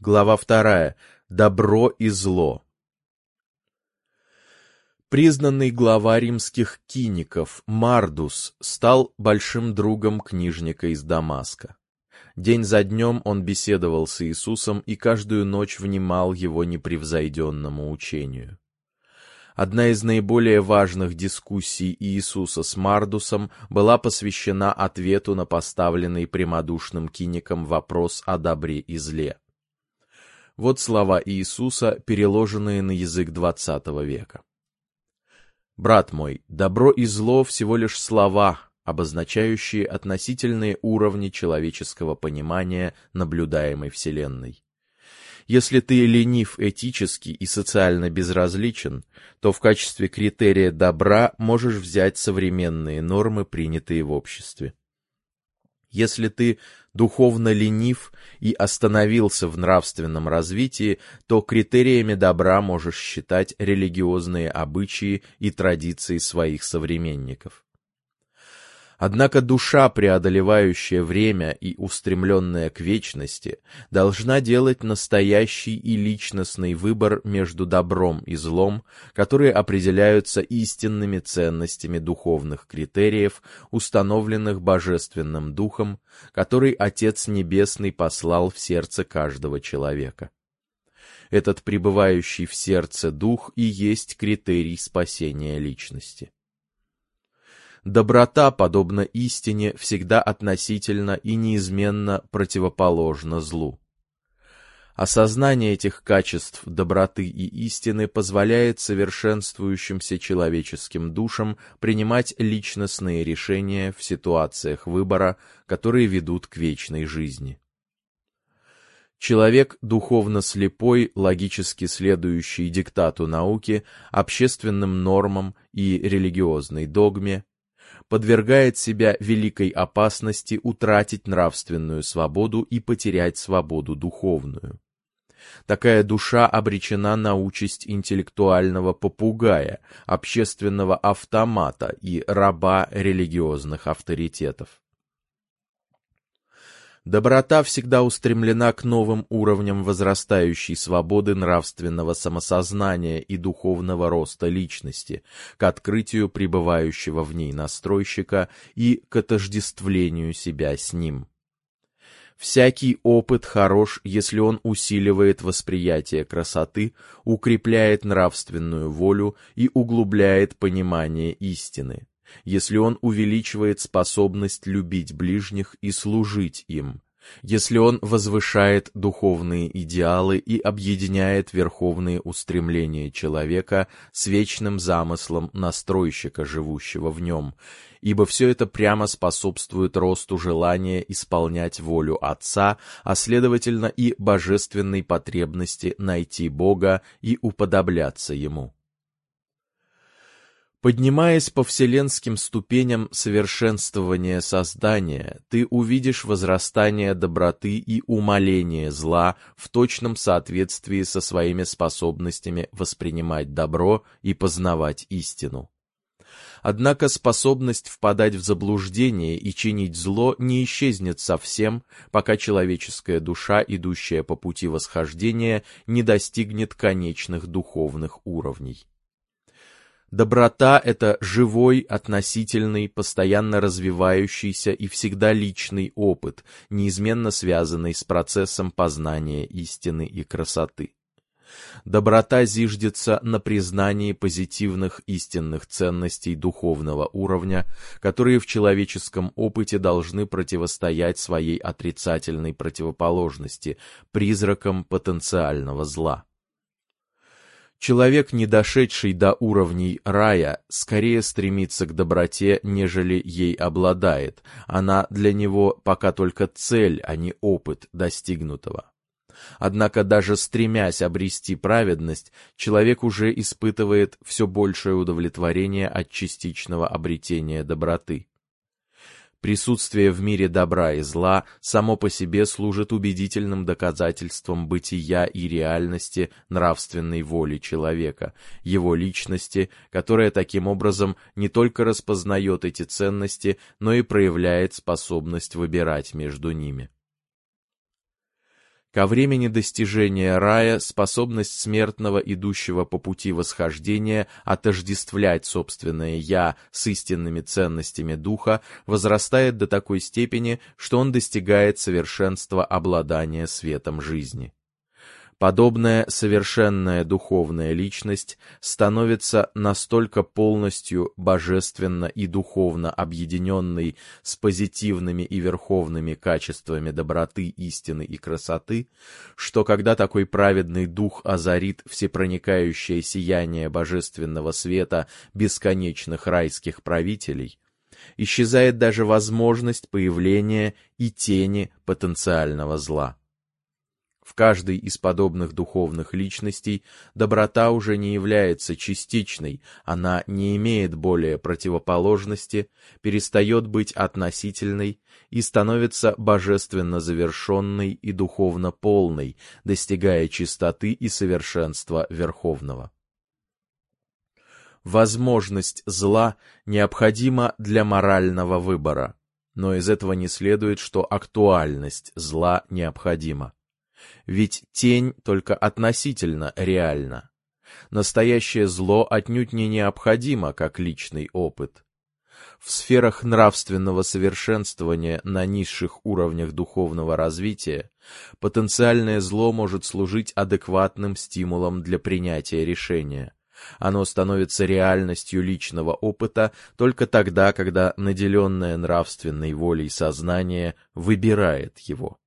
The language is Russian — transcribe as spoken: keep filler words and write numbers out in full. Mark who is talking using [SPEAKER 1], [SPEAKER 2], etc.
[SPEAKER 1] Глава вторая. Добро и зло. Признанный глава римских киников Мардус стал большим другом книжника из Дамаска. День за днем он беседовал с Иисусом и каждую ночь внимал его непревзойденному учению. Одна из наиболее важных дискуссий Иисуса с Мардусом была посвящена ответу на поставленный прямодушным киником вопрос о добре и зле. Вот слова Иисуса, переложенные на язык двадцатого века. «Брат мой, добро и зло всего лишь слова, обозначающие относительные уровни человеческого понимания наблюдаемой Вселенной. Если ты ленив этически и социально безразличен, то в качестве критерия добра можешь взять современные нормы, принятые в обществе. Если ты духовно ленив и остановился в нравственном развитии, то критериями добра можешь считать религиозные обычаи и традиции своих современников. Однако душа, преодолевающая время и устремленная к вечности, должна делать настоящий и личностный выбор между добром и злом, которые определяются истинными ценностями духовных критериев, установленных Божественным Духом, который Отец Небесный послал в сердце каждого человека. Этот пребывающий в сердце Дух и есть критерий спасения личности. Доброта, подобно истине, всегда относительно и неизменно противоположна злу. Осознание этих качеств доброты и истины позволяет совершенствующимся человеческим душам принимать личностные решения в ситуациях выбора, которые ведут к вечной жизни. Человек, духовно слепой, логически следующий диктату науки, общественным нормам и религиозной догме, подвергает себя великой опасности утратить нравственную свободу и потерять свободу духовную. Такая душа обречена на участь интеллектуального попугая, общественного автомата и раба религиозных авторитетов. Доброта всегда устремлена к новым уровням возрастающей свободы нравственного самосознания и духовного роста личности, к открытию пребывающего в ней настройщика и к отождествлению себя с ним. Всякий опыт хорош, если он усиливает восприятие красоты, укрепляет нравственную волю и углубляет понимание истины, если он увеличивает способность любить ближних и служить им, если он возвышает духовные идеалы и объединяет верховные устремления человека с вечным замыслом настройщика, живущего в нем, ибо все это прямо способствует росту желания исполнять волю Отца, а следовательно и божественной потребности найти Бога и уподобляться Ему. Поднимаясь по вселенским ступеням совершенствования создания, ты увидишь возрастание доброты и умаление зла в точном соответствии со своими способностями воспринимать добро и познавать истину. Однако способность впадать в заблуждение и чинить зло не исчезнет совсем, пока человеческая душа, идущая по пути восхождения, не достигнет конечных духовных уровней. Доброта — это живой, относительный, постоянно развивающийся и всегда личный опыт, неизменно связанный с процессом познания истины и красоты. Доброта зиждется на признании позитивных истинных ценностей духовного уровня, которые в человеческом опыте должны противостоять своей отрицательной противоположности, призракам потенциального зла. Человек, не дошедший до уровней рая, скорее стремится к доброте, нежели ей обладает. Она для него пока только цель, а не опыт достигнутого. Однако даже стремясь обрести праведность, человек уже испытывает все большее удовлетворение от частичного обретения доброты. Присутствие в мире добра и зла само по себе служит убедительным доказательством бытия и реальности нравственной воли человека, его личности, которая таким образом не только распознает эти ценности, но и проявляет способность выбирать между ними. Ко времени достижения рая способность смертного, идущего по пути восхождения, отождествлять собственное «я» с истинными ценностями духа возрастает до такой степени, что он достигает совершенства обладания светом жизни. Подобная совершенная духовная личность становится настолько полностью божественно и духовно объединенной с позитивными и верховными качествами доброты, истины и красоты, что когда такой праведный дух озарит всепроникающее сияние божественного света бесконечных райских правителей, исчезает даже возможность появления и тени потенциального зла. В каждой из подобных духовных личностей доброта уже не является частичной, она не имеет более противоположности, перестает быть относительной и становится божественно завершенной и духовно полной, достигая чистоты и совершенства Верховного. Возможность зла необходима для морального выбора, но из этого не следует, что актуальность зла необходима. Ведь тень только относительно реальна. Настоящее зло отнюдь не необходимо как личный опыт. В сферах нравственного совершенствования на низших уровнях духовного развития потенциальное зло может служить адекватным стимулом для принятия решения. Оно становится реальностью личного опыта только тогда, когда наделенное нравственной волей сознание выбирает его.